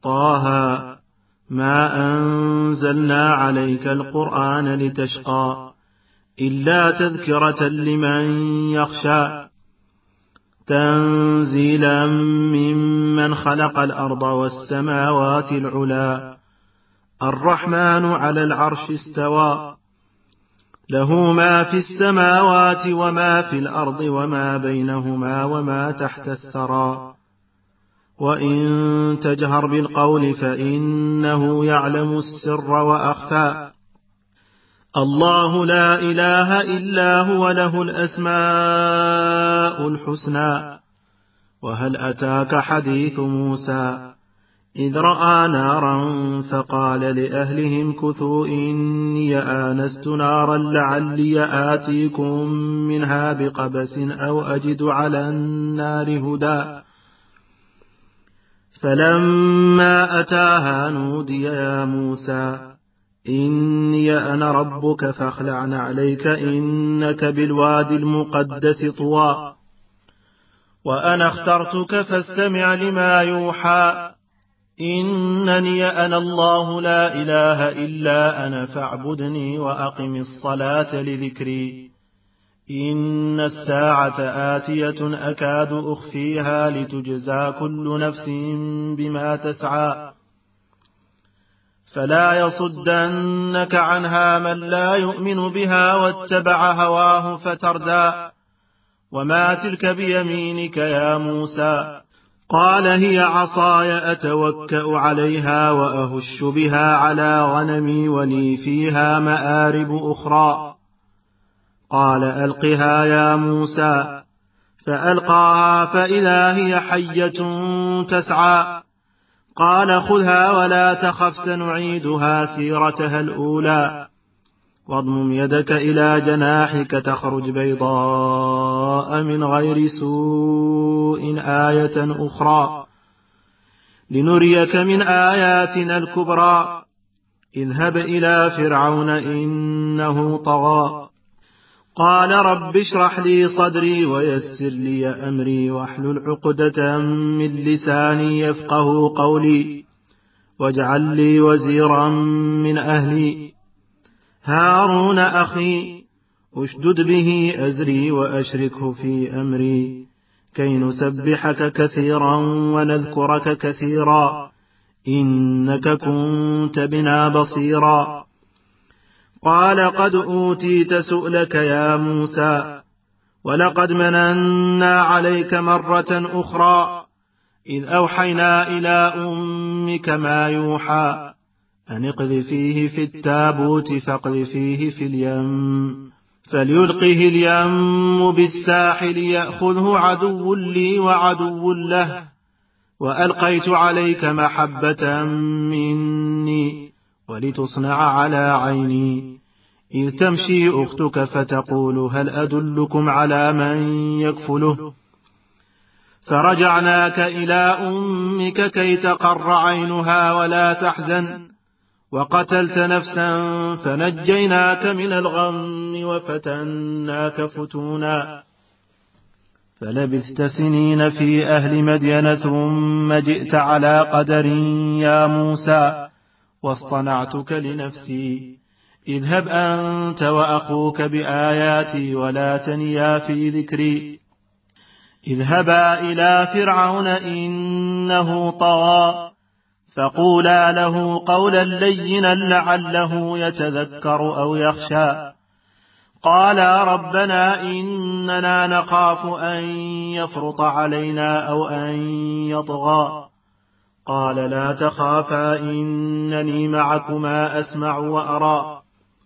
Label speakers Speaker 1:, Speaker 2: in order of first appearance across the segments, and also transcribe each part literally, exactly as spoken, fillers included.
Speaker 1: طه ما أنزلنا عليك القرآن لتشقى إلا تذكرة لمن يخشى تنزيلا ممن خلق الأرض والسماوات العلا الرحمن على العرش استوى له ما في السماوات وما في الأرض وما بينهما وما تحت الثرى وإن تجهر بالقول فإنه يعلم السر وأخفى الله لا إله إلا هو له الأسماء الحسنى وهل أتاك حديث موسى إذ رأى نارا فقال لأهلهم كثوا إني آنست نارا لعلي آتيكم منها بقبس أو أجد على النار هدى فلما أتاها نودي يا موسى إني أنا ربك فاخلع عليك إنك بالوادي المقدس طوى وأنا اخترتك فاستمع لما يوحى إنني أنا الله لا إله إلا أنا فاعبدني وأقم الصلاة لذكري إن الساعة آتية أكاد أخفيها لتجزى كل نفس بما تسعى فلا يصدنك عنها من لا يؤمن بها واتبع هواه فتردى وما تلك بيمينك يا موسى قال هي عصاي أتوكأ عليها وأهش بها على غنمي ولي فيها مآرب أخرى قال ألقها يا موسى فألقاها فإذا هي حية تسعى قال خذها ولا تخف سنعيدها سيرتها الأولى واضمم يدك إلى جناحك تخرج بيضاء من غير سوء آية أخرى لنريك من آياتنا الكبرى اذهب إلى فرعون إنه طغى قال رب اشرح لي صدري ويسر لي أمري واحلل عقدة من لساني يفقه قولي واجعل لي وزيرا من أهلي هارون أخي أشدد به أزري وأشركه في أمري كي نسبحك كثيرا ونذكرك كثيرا إنك كنت بنا بصيرا قال قد أوتيت سؤلك يا موسى ولقد مننا عليك مرة أخرى إذ أوحينا إلى أمك ما يوحى أن اقذفيه في التابوت فاقذفيه في اليم فليلقه اليم بالساحل يأخذه عدو لي وعدو له وألقيت عليك محبة مني ولتصنع على عيني إذ تمشي أختك فتقول هل أدلكم على من يكفله فرجعناك إلى أمك كي تقر عينها ولا تحزن وقتلت نفسا فنجيناك من الغم وفتناك فتونا فلبثت سنين في أهل مدين ثم جئت على قدر يا موسى واصطنعتك لنفسي اذهب أنت وأخوك بآياتي ولا تنيا في ذكري اذهبا إلى فرعون إنه طغى فقولا له قولا لينا لعله يتذكر أو يخشى قالا ربنا إننا نخاف أن يفرط علينا أو أن يطغى قال لا تخافا إنني معكما أسمع وأرى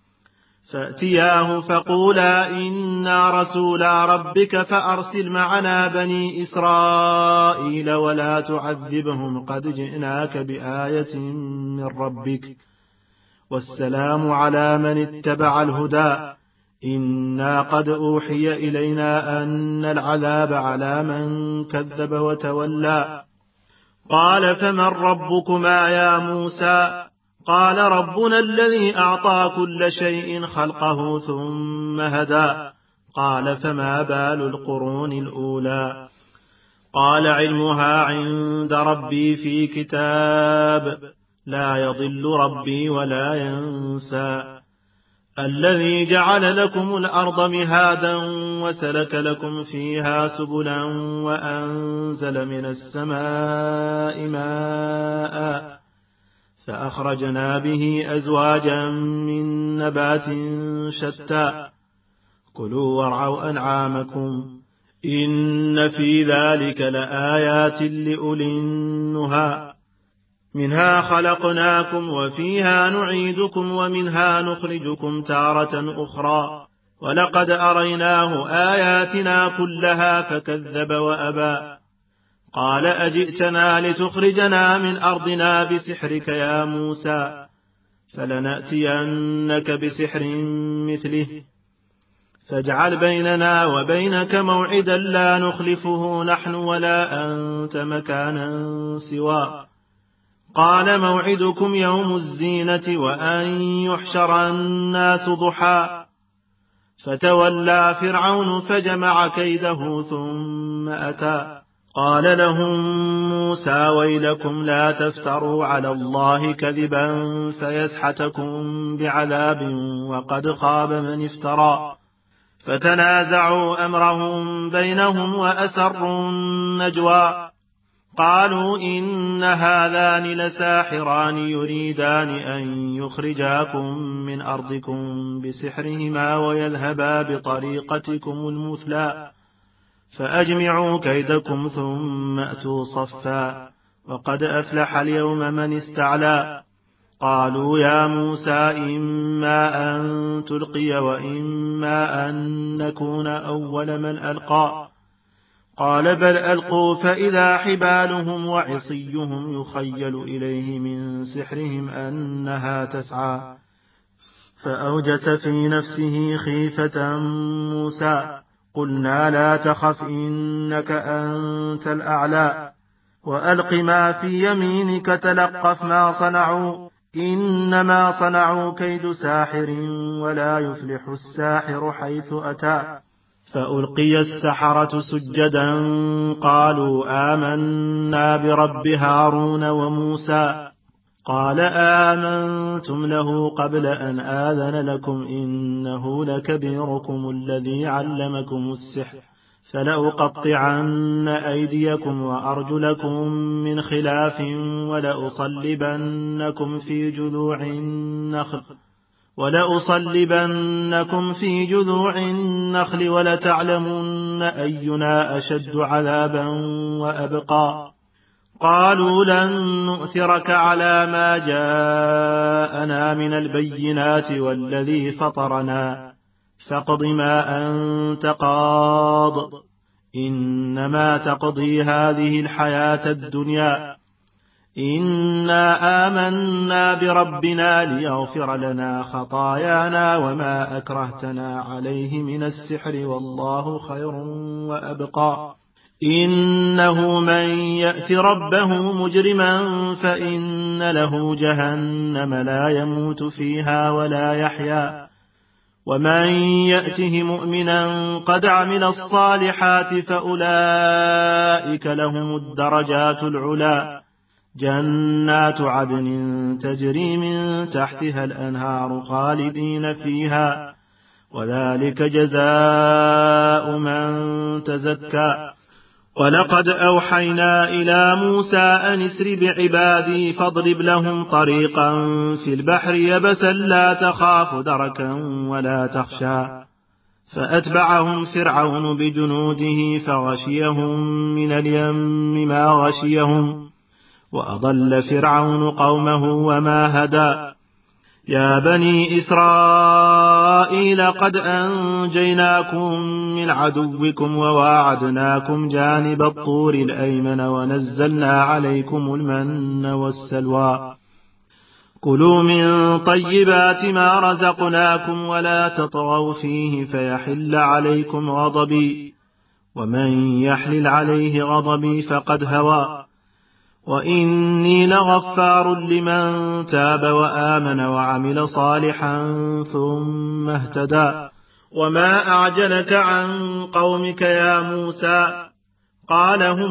Speaker 1: فأتياه فقولا إنا رسولا ربك فأرسل معنا بني إسرائيل ولا تعذبهم قد جئناك بآية من ربك والسلام على من اتبع الهدى إنا قد أوحي إلينا أن العذاب على من كذب وتولى قال فمن ربكما يا موسى قال ربنا الذي أعطى كل شيء خلقه ثم هدى قال فما بال القرون الأولى قال علمها عند ربي في كتاب لا يضل ربي ولا ينسى الذي جعل لكم الأرض مهادا وسلك لكم فيها سبلا وأنزل من السماء ماء فأخرجنا به أزواجا من نبات شتى كلوا وارعوا أنعامكم إن في ذلك لآيات لأولي النهى منها خلقناكم وفيها نعيدكم ومنها نخرجكم تارة أخرى ولقد أريناه آياتنا كلها فكذب وأبى قال أجئتنا لتخرجنا من أرضنا بسحرك يا موسى فلنأتينك بسحر مثله فاجعل بيننا وبينك موعدا لا نخلفه نحن ولا أنت مكانا سوى قال موعدكم يوم الزينة وأن يحشر الناس ضحى فتولى فرعون فجمع كيده ثم أتى قال لهم موسى ويلكم لا تفتروا على الله كذبا فيسحتكم بعذاب وقد خاب من افترى فتنازعوا أمرهم بينهم وأسروا النجوى قالوا إن هذان لساحران يريدان أن يخرجاكم من أرضكم بسحرهما ويذهبا بطريقتكم المثلى فأجمعوا كيدكم ثم أتوا صفا وقد أفلح اليوم من استعلى قالوا يا موسى إما أن تلقي وإما أن نكون أول من ألقى قال بل ألقوا فإذا حبالهم وعصيهم يخيل إليه من سحرهم أنها تسعى فأوجس في نفسه خيفة موسى قلنا لا تخف إنك أنت الأعلى وألق ما في يمينك تلقف ما صنعوا إنما صنعوا كيد ساحر ولا يفلح الساحر حيث أتى فألقي السحرة سجدا قالوا آمنا برب هارون وموسى قال آمنتم له قبل أن آذن لكم إنه لكبيركم الذي علمكم السحر فلأقطعن أيديكم وأرجلكم من خلاف ولأصلبنكم في جذوع النخل ولأصلبنكم في جذوع النخل ولتعلمن أينا أشد عذابا وأبقى قالوا لن نؤثرك على ما جاءنا من البينات والذي فطرنا فاقض ما أنت قاض إنما تقضي هذه الحياة الدنيا إنا آمنا بربنا ليغفر لنا خطايانا وما أكرهتنا عليه من السحر والله خير وأبقى إنه من يأت ربه مجرما فإن له جهنم لا يموت فيها ولا يحيا ومن يأته مؤمنا قد عمل الصالحات فأولئك لهم الدرجات العلى جنات عدن تجري من تحتها الأنهار خالدين فيها وذلك جزاء من تزكى ولقد أوحينا إلى موسى أن اسر بعبادي فاضرب لهم طريقا في البحر يبسا لا تخاف دركا ولا تخشى فأتبعهم فرعون بجنوده فغشيهم من اليم ما غشيهم وأضل فرعون قومه وما هدى يا بني إسرائيل قد أنجيناكم من عدوكم وواعدناكم جانب الطور الأيمن ونزلنا عليكم المن والسلوى كلوا من طيبات ما رزقناكم ولا تطغوا فيه فيحل عليكم غضبي ومن يحلل عليه غضبي فقد هوى وإني لغفار لمن تاب وآمن وعمل صالحا ثم اهتدى وما أعجلك عن قومك يا موسى قال هم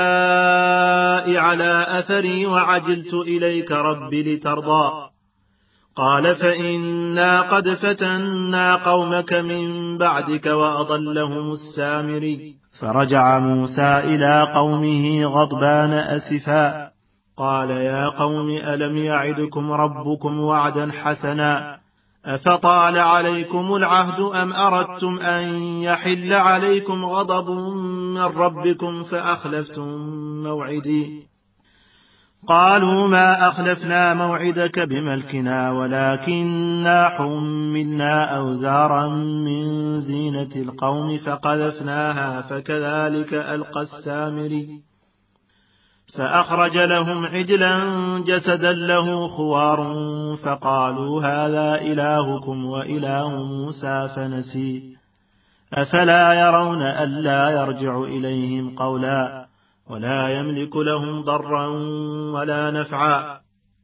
Speaker 1: أولئك على أثري وعجلت إليك رب لترضى قال فإنا قد فتنا قومك من بعدك وأضلهم السامري فرجع موسى إلى قومه غضبان أسفا قال يا قوم ألم يعدكم ربكم وعدا حسنا أفطال عليكم العهد أم أردتم أن يحل عليكم غضب من ربكم فأخلفتم موعدي قالوا ما أخلفنا موعدك بملكنا ولكننا حملنا أوزارا من زينة القوم فقذفناها فكذلك ألقى السامري فأخرج لهم عجلا جسدا له خوار فقالوا هذا إلهكم وإله موسى فنسي أفلا يرون ألا يرجع إليهم قولا ولا يملك لهم ضرا ولا نفعا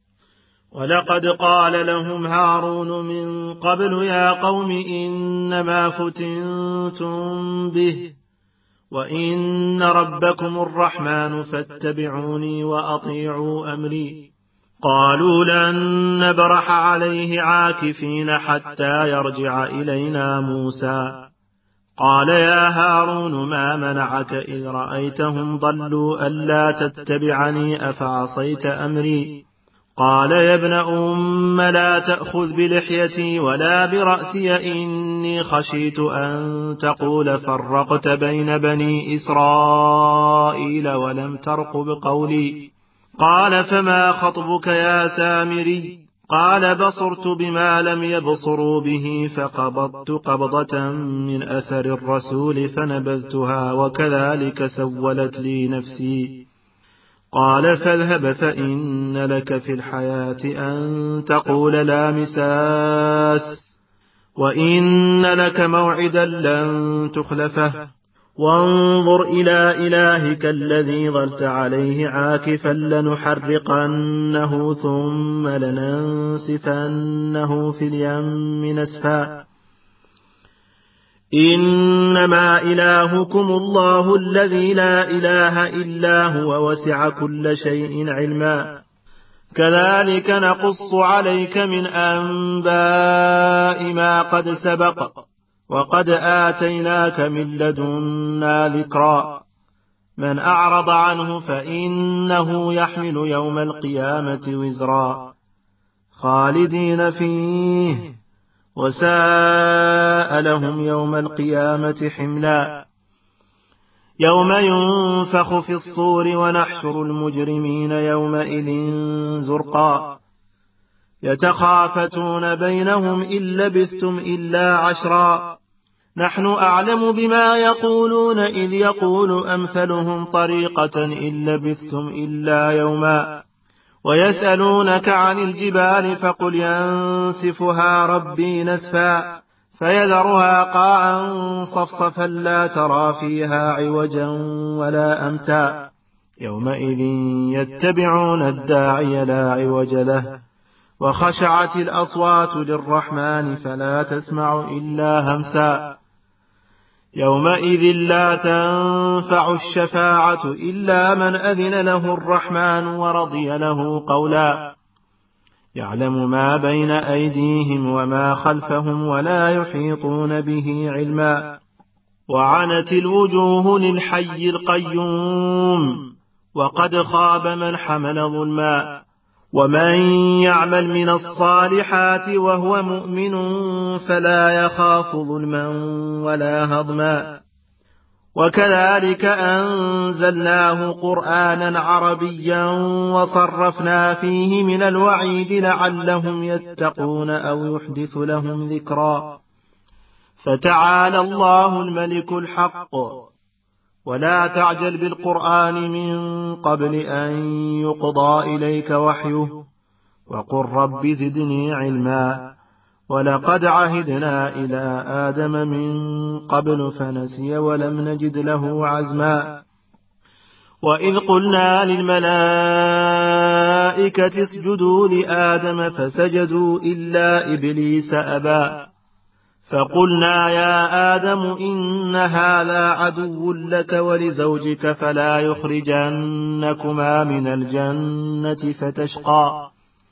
Speaker 1: ولقد قال لهم هارون من قبل يا قوم إنما فتنتم به وإن ربكم الرحمن فاتبعوني وأطيعوا أمري قالوا لن نبرح عليه عاكفين حتى يرجع إلينا موسى قال يا هارون ما منعك إذ رأيتهم ضلوا ألا تتبعني أفعصيت أمري قال يا ابن أم لا تأخذ بلحيتي ولا برأسي إني خشيت أن تقول فرقت بين بني إسرائيل ولم ترقب قولي قال فما خطبك يا سامري قال بصرت بما لم يبصروا به فقبضت قبضة من أثر الرسول فنبذتها وكذلك سولت لي نفسي قال فاذهب فإن لك في الحياة أن تقول لا مساس وإن لك موعدا لن تخلفه وانظر إلى إلهك الذي ظلت عليه عاكفا لنحرقنه ثم لننسفنه في اليم نسفا إنما إلهكم الله الذي لا إله إلا هو وسع كل شيء علما كذلك نقص عليك من أنباء ما قد سبق وقد آتيناك من لدنا ذكرا من أعرض عنه فإنه يحمل يوم القيامة وزرا خالدين فيه وساء لهم يوم القيامة حملا يوم ينفخ في الصور ونحشر المجرمين يومئذ زرقا يتخافتون بينهم إن لبثتم إلا عشرا نحن أعلم بما يقولون إذ يقول أمثلهم طريقة إن لبثتم إلا يوما ويسألونك عن الجبال فقل ينسفها ربي نسفا فيذرها قاعا صفصفا لا ترى فيها عوجا ولا أمتا يومئذ يتبعون الداعي لا عوج له وخشعت الأصوات للرحمن فلا تسمع إلا همسا يومئذ لا تنفع الشفاعة إلا من أذن له الرحمن ورضي له قولا يعلم ما بين أيديهم وما خلفهم ولا يحيطون به علما وعنت الوجوه للحي القيوم وقد خاب من حمل ظلما ومن يعمل من الصالحات وهو مؤمن فلا يخاف ظلما ولا هضما وكذلك أنزلناه قرآنا عربيا وصرفنا فيه من الوعيد لعلهم يتقون أو يحدث لهم ذكرا فتعالى الله الملك الحق ولا تعجل بالقرآن من قبل أن يقضى إليك وحيه وقل رب زدني علما ولقد عهدنا إلى آدم من قبل فنسي ولم نجد له عزما وإذ قلنا للملائكة اسجدوا لآدم فسجدوا إلا إبليس أبى فقلنا يا آدم إن هذا عدو لك ولزوجك فلا يخرجنكما من الجنة فتشقى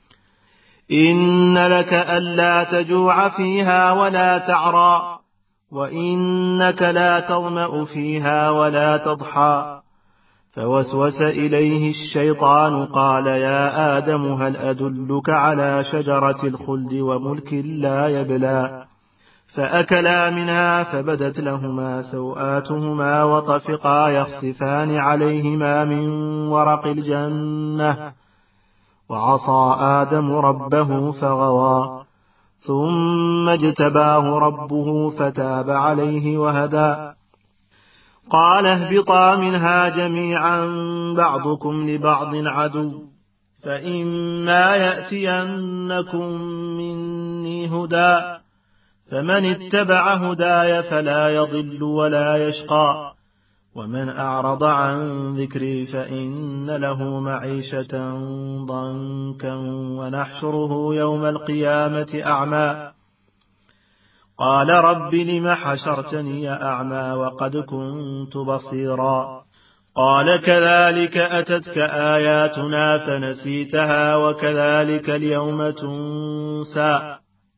Speaker 1: إن لك ألا تجوع فيها ولا تعرى وإنك لا تظمأ فيها ولا تضحى فوسوس إليه الشيطان قال يا آدم هل أدلك على شجرة الخلد وملك لا يبلى فأكلا منها فبدت لهما سوآتهما وطفقا يخصفان عليهما من ورق الجنة وعصى آدم ربه فغوى ثم اجتباه ربه فتاب عليه وهدى قال اهبطا منها جميعا بعضكم لبعض عدو فإما يأتينكم مني هدى فمن اتبع هداي فلا يضل ولا يشقى ومن أعرض عن ذكري فإن له معيشة ضنكا ونحشره يوم القيامة أعمى قال رب لم حشرتني أعمى وقد كنت بصيرا قال كذلك أتتك آياتنا فنسيتها وكذلك اليوم تنسى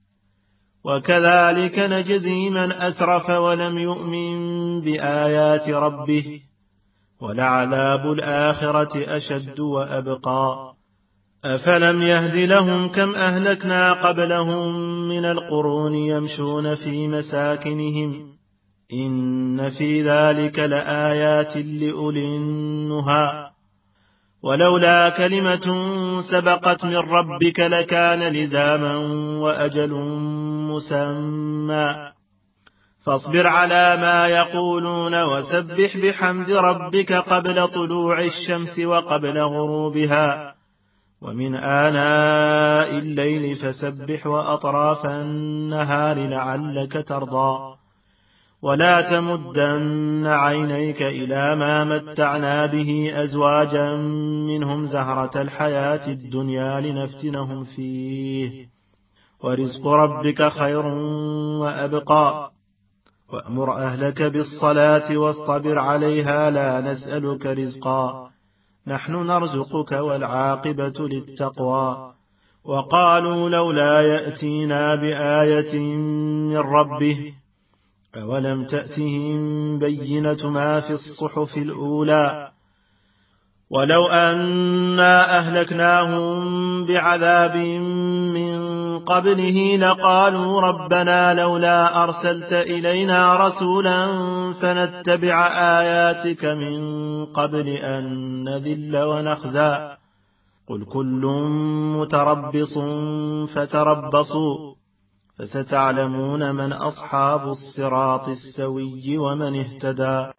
Speaker 1: وكذلك نجزي من أسرف ولم يؤمن بآيات ربه ولعذاب الآخرة أشد وأبقى أفلم يهد لهم كم أهلكنا قبلهم من القرون يمشون في مساكنهم إن في ذلك لآيات لأولي النهى ولولا كلمة سبقت من ربك لكان لزاما وأجل مسمى فاصبر على ما يقولون وسبح بحمد ربك قبل طلوع الشمس وقبل غروبها ومن آناء الليل فسبح وأطراف النهار لعلك ترضى ولا تمدن عينيك إلى ما متعنا به أزواجا منهم زهرة الحياة الدنيا لنفتنهم فيه ورزق ربك خير وأبقى وأمر أهلك بالصلاة واصطبر عليها لا نسألك رزقا نحن نرزقك والعاقبة للتقوى وقالوا لولا يأتينا بآية من ربه أولم تأتهم بينة ما في الصحف الأولى ولو أنا أهلكناهم بعذاب من قبله لقالوا ربنا لولا أرسلت إلينا رسولا فنتبع آياتك من قبل أن نذل ونخزى قل كل متربص فتربصوا فستعلمون من أصحاب الصراط السوي ومن اهتدى